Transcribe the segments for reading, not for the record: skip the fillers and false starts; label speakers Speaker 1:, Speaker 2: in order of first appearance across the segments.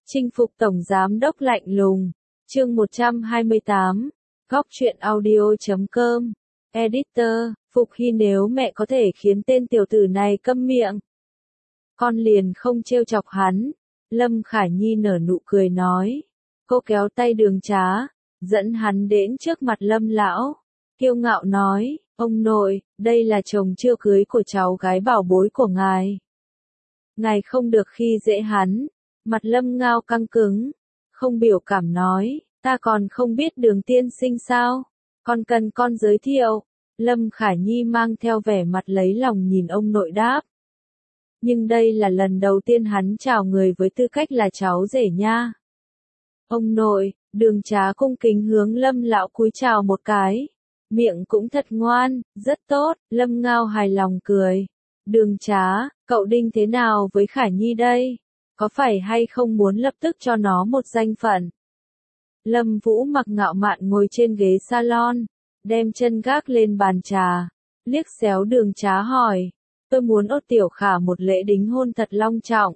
Speaker 1: Chinh phục tổng giám đốc lạnh lùng. Chương 128. Góc truyện audio.com. Editor, Phục Hy nếu mẹ có thể khiến tên tiểu tử này câm miệng, con liền không trêu chọc hắn. Lâm Khả Nhi nở nụ cười nói. Cô kéo tay Đường Trá, dẫn hắn đến trước mặt Lâm lão, kiêu ngạo nói, ông nội, đây là chồng chưa cưới của cháu gái bảo bối của ngài. Ngài không được khi dễ hắn. Mặt Lâm Ngao căng cứng, không biểu cảm nói, ta còn không biết Đường tiên sinh sao, còn cần con giới thiệu. Lâm Khả Nhi mang theo vẻ mặt lấy lòng nhìn ông nội đáp. Nhưng đây là lần đầu tiên hắn chào người với tư cách là cháu rể nha. Ông nội, Đường Trá cung kính hướng Lâm lão cúi chào một cái. Miệng cũng thật ngoan, rất tốt. Lâm Ngao hài lòng cười. Đường Trá, cậu đinh thế nào với Khả Nhi đây? Có phải hay không muốn lập tức cho nó một danh phận? Lâm Vũ Mặc ngạo mạn ngồi trên ghế salon, đem chân gác lên bàn trà, liếc xéo Đường Trá hỏi, tôi muốn ốt tiểu Khả một lễ đính hôn thật long trọng.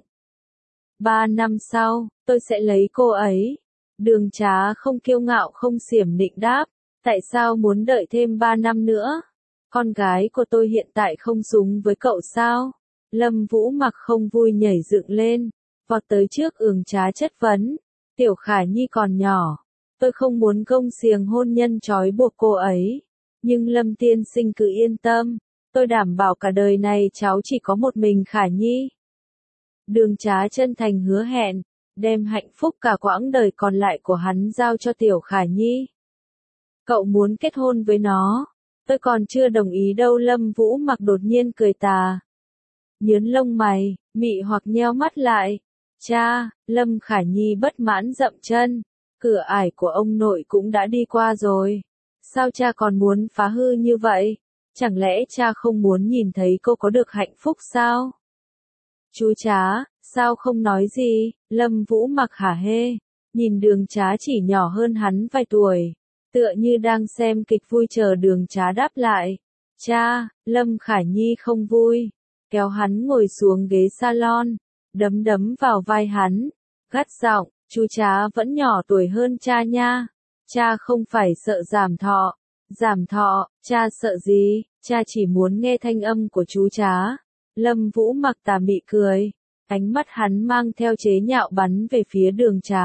Speaker 1: 3 năm sau, tôi sẽ lấy cô ấy. Đường Trá không kiêu ngạo không xiểm nịnh đáp, tại sao muốn đợi thêm 3 năm nữa? Con gái của tôi hiện tại không xứng với cậu sao? Lâm Vũ Mặc không vui nhảy dựng lên, vọt tới trước Đường Trá chất vấn, tiểu Khả Nhi còn nhỏ, tôi không muốn gông xiềng hôn nhân trói buộc cô ấy, nhưng Lâm tiên sinh cứ yên tâm, tôi đảm bảo cả đời này cháu chỉ có một mình Khả Nhi. Đường Trá chân thành hứa hẹn, đem hạnh phúc cả quãng đời còn lại của hắn giao cho tiểu Khả Nhi. Cậu muốn kết hôn với nó, tôi còn chưa đồng ý đâu. Lâm Vũ Mặc đột nhiên cười tà, nhướng lông mày, mị hoặc nheo mắt lại. Cha, Lâm Khả Nhi bất mãn dậm chân, cửa ải của ông nội cũng đã đi qua rồi. Sao cha còn muốn phá hư như vậy? Chẳng lẽ cha không muốn nhìn thấy cô có được hạnh phúc sao? Chú Trá, sao không nói gì? Lâm Vũ Mặc hả hê, nhìn Đường Trá chỉ nhỏ hơn hắn vài tuổi, tựa như đang xem kịch vui chờ Đường Trá đáp lại. Cha, Lâm Khả Nhi không vui, kéo hắn ngồi xuống ghế salon, đấm đấm vào vai hắn, gắt giọng, chú Trá vẫn nhỏ tuổi hơn cha nha. Cha không phải sợ giảm thọ. Giảm thọ, cha sợ gì, cha chỉ muốn nghe thanh âm của chú Trá. Lâm Vũ Mặc tà mị cười, ánh mắt hắn mang theo chế nhạo bắn về phía Đường Trá.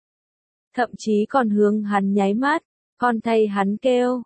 Speaker 1: Thậm chí còn hướng hắn nháy mắt, con thay hắn kêu,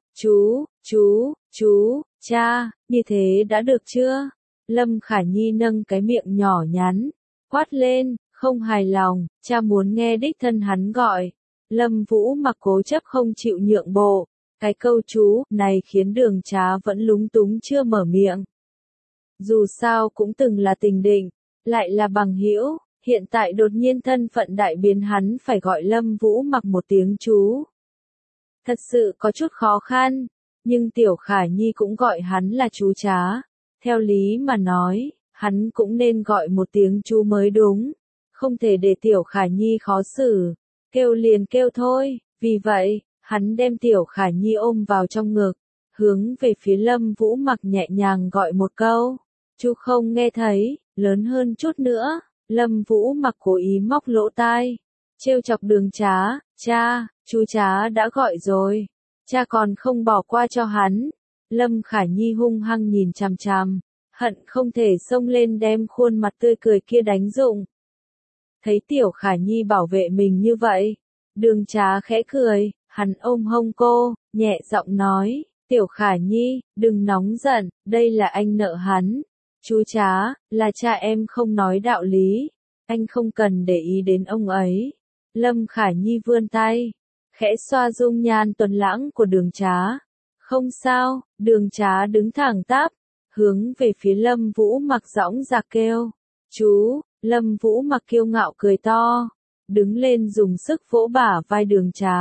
Speaker 1: chú, cha, như thế đã được chưa? Lâm Khả Nhi nâng cái miệng nhỏ nhắn, quát lên, không hài lòng, cha muốn nghe đích thân hắn gọi. Lâm Vũ Mặc cố chấp không chịu nhượng bộ, cái câu chú này khiến Đường Trá vẫn lúng túng chưa mở miệng. Dù sao cũng từng là tình địch, lại là bằng hữu, hiện tại đột nhiên thân phận đại biến hắn phải gọi Lâm Vũ Mặc một tiếng chú. Thật sự có chút khó khăn, nhưng tiểu Khả Nhi cũng gọi hắn là chú Trá. Theo lý mà nói, hắn cũng nên gọi một tiếng chú mới đúng, không thể để tiểu Khả Nhi khó xử, kêu liền kêu thôi. Vì vậy, hắn đem tiểu Khả Nhi ôm vào trong ngực, hướng về phía Lâm Vũ Mặc nhẹ nhàng gọi một câu. Chú không nghe thấy, lớn hơn chút nữa. Lâm Vũ Mặc cố ý móc lỗ tai, trêu chọc Đường Trá, cha, chú Trá đã gọi rồi, cha còn không bỏ qua cho hắn. Lâm Khả Nhi hung hăng nhìn chằm chằm, hận không thể xông lên đem khuôn mặt tươi cười kia đánh rụng. Thấy tiểu Khả Nhi bảo vệ mình như vậy, Đường Trá khẽ cười, hắn ôm hông cô, nhẹ giọng nói, tiểu Khả Nhi, đừng nóng giận, đây là anh nợ hắn. Chú Trá, là cha em không nói đạo lý, anh không cần để ý đến ông ấy. Lâm Khả Nhi vươn tay, khẽ xoa dung nhan tuấn lãng của Đường Trá. Không sao. Đường Trá đứng thẳng tắp, hướng về phía Lâm Vũ Mặc dõng dạc kêu, chú. Lâm Vũ Mặc kiêu ngạo cười to, đứng lên dùng sức vỗ bả vai Đường Trá.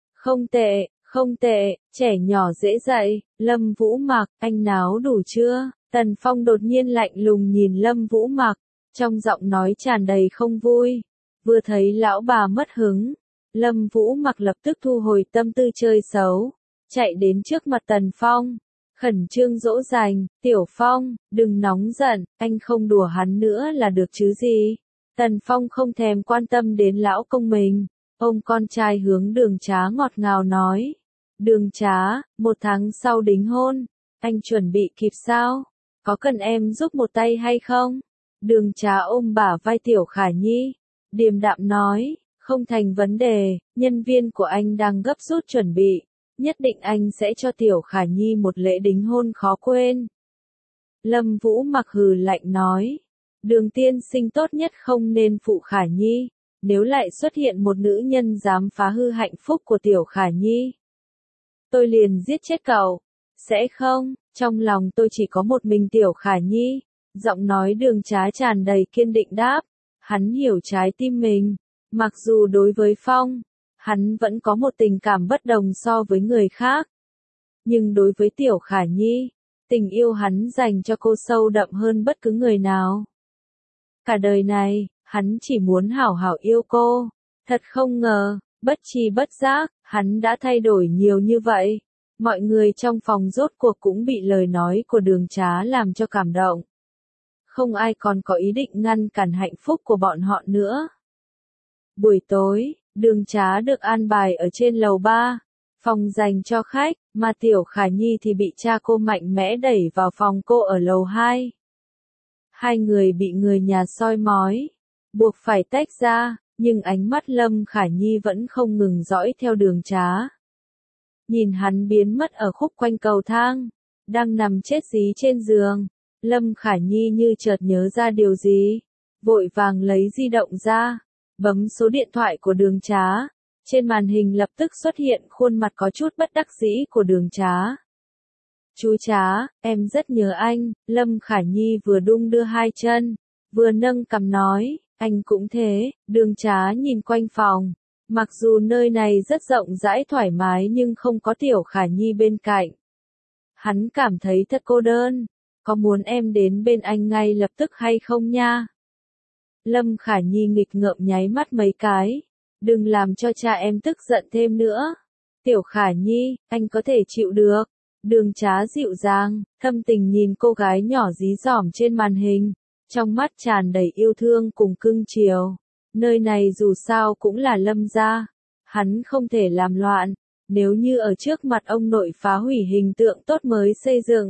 Speaker 1: Không tệ, trẻ nhỏ dễ dạy. Lâm Vũ Mặc, anh náo đủ chưa? Tần Phong đột nhiên lạnh lùng nhìn Lâm Vũ Mặc, trong giọng nói tràn đầy không vui. Vừa thấy lão bà mất hứng, Lâm Vũ Mặc lập tức thu hồi tâm tư chơi xấu, chạy đến trước mặt Tần Phong, khẩn trương dỗ dành, Tiểu Phong, đừng nóng giận, anh không đùa hắn nữa là được chứ gì. Tần Phong không thèm quan tâm đến lão công mình, ôm con trai hướng Đường Trá ngọt ngào nói. Đường Trá, 1 tháng sau đính hôn, anh chuẩn bị kịp sao? Có cần em giúp một tay hay không? Đường Trá ôm bả vai Tiểu Khả Nhi, điềm đạm nói, không thành vấn đề, nhân viên của anh đang gấp rút chuẩn bị, nhất định anh sẽ cho Tiểu Khả Nhi một lễ đính hôn khó quên. Lâm Vũ mặc hừ lạnh nói, Đường tiên sinh tốt nhất không nên phụ Khả Nhi, nếu lại xuất hiện một nữ nhân dám phá hư hạnh phúc của Tiểu Khả Nhi, tôi liền giết chết cậu. Sẽ không, trong lòng tôi chỉ có một mình Tiểu Khả Nhi. Giọng nói Đường Trá tràn đầy kiên định đáp. Hắn hiểu trái tim mình. Mặc dù đối với Phong, hắn vẫn có một tình cảm bất đồng so với người khác. Nhưng đối với Tiểu Khả Nhi, tình yêu hắn dành cho cô sâu đậm hơn bất cứ người nào. Cả đời này, hắn chỉ muốn hảo hảo yêu cô. Thật không ngờ, bất tri bất giác, hắn đã thay đổi nhiều như vậy. Mọi người trong phòng rốt cuộc cũng bị lời nói của Đường Trá làm cho cảm động. Không ai còn có ý định ngăn cản hạnh phúc của bọn họ nữa. Buổi tối, Đường Trá được an bài ở trên lầu 3, phòng dành cho khách, mà Tiểu Khả Nhi thì bị cha cô mạnh mẽ đẩy vào phòng cô ở lầu 2. Hai người bị người nhà soi mói, buộc phải tách ra, nhưng ánh mắt Lâm Khả Nhi vẫn không ngừng dõi theo Đường Trá. Nhìn hắn biến mất ở khúc quanh cầu thang, đang nằm chết dí trên giường, Lâm Khả Nhi như chợt nhớ ra điều gì, vội vàng lấy di động ra, bấm số điện thoại của Đường Trá, trên màn hình lập tức xuất hiện khuôn mặt có chút bất đắc dĩ của Đường Trá. Chú Trá, em rất nhớ anh, Lâm Khả Nhi vừa đung đưa hai chân, vừa nâng cằm nói, anh cũng thế. Đường Trá nhìn quanh phòng. Mặc dù nơi này rất rộng rãi thoải mái nhưng không có Tiểu Khả Nhi bên cạnh. Hắn cảm thấy thật cô đơn. Có muốn em đến bên anh ngay lập tức hay không nha? Lâm Khả Nhi nghịch ngợm nháy mắt mấy cái. Đừng làm cho cha em tức giận thêm nữa. Tiểu Khả Nhi, anh có thể chịu được. Đường Trá dịu dàng, thâm tình nhìn cô gái nhỏ dí dỏm trên màn hình. Trong mắt tràn đầy yêu thương cùng cưng chiều. Nơi này dù sao cũng là Lâm gia, hắn không thể làm loạn, nếu như ở trước mặt ông nội phá hủy hình tượng tốt mới xây dựng.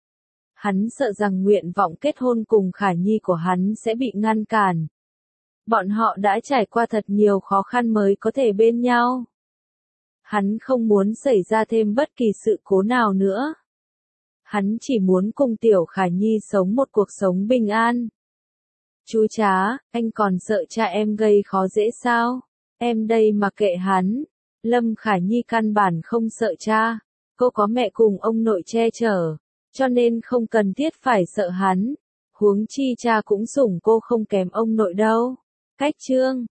Speaker 1: Hắn sợ rằng nguyện vọng kết hôn cùng Khả Nhi của hắn sẽ bị ngăn cản. Bọn họ đã trải qua thật nhiều khó khăn mới có thể bên nhau. Hắn không muốn xảy ra thêm bất kỳ sự cố nào nữa. Hắn chỉ muốn cùng Tiểu Khả Nhi sống một cuộc sống bình an. Chú Trá, anh còn sợ cha em gây khó dễ sao? Em đây mà kệ hắn. Lâm Khả Nhi căn bản không sợ cha. Cô có mẹ cùng ông nội che chở, cho nên không cần thiết phải sợ hắn. Huống chi cha cũng sủng cô không kém ông nội đâu. Cách chương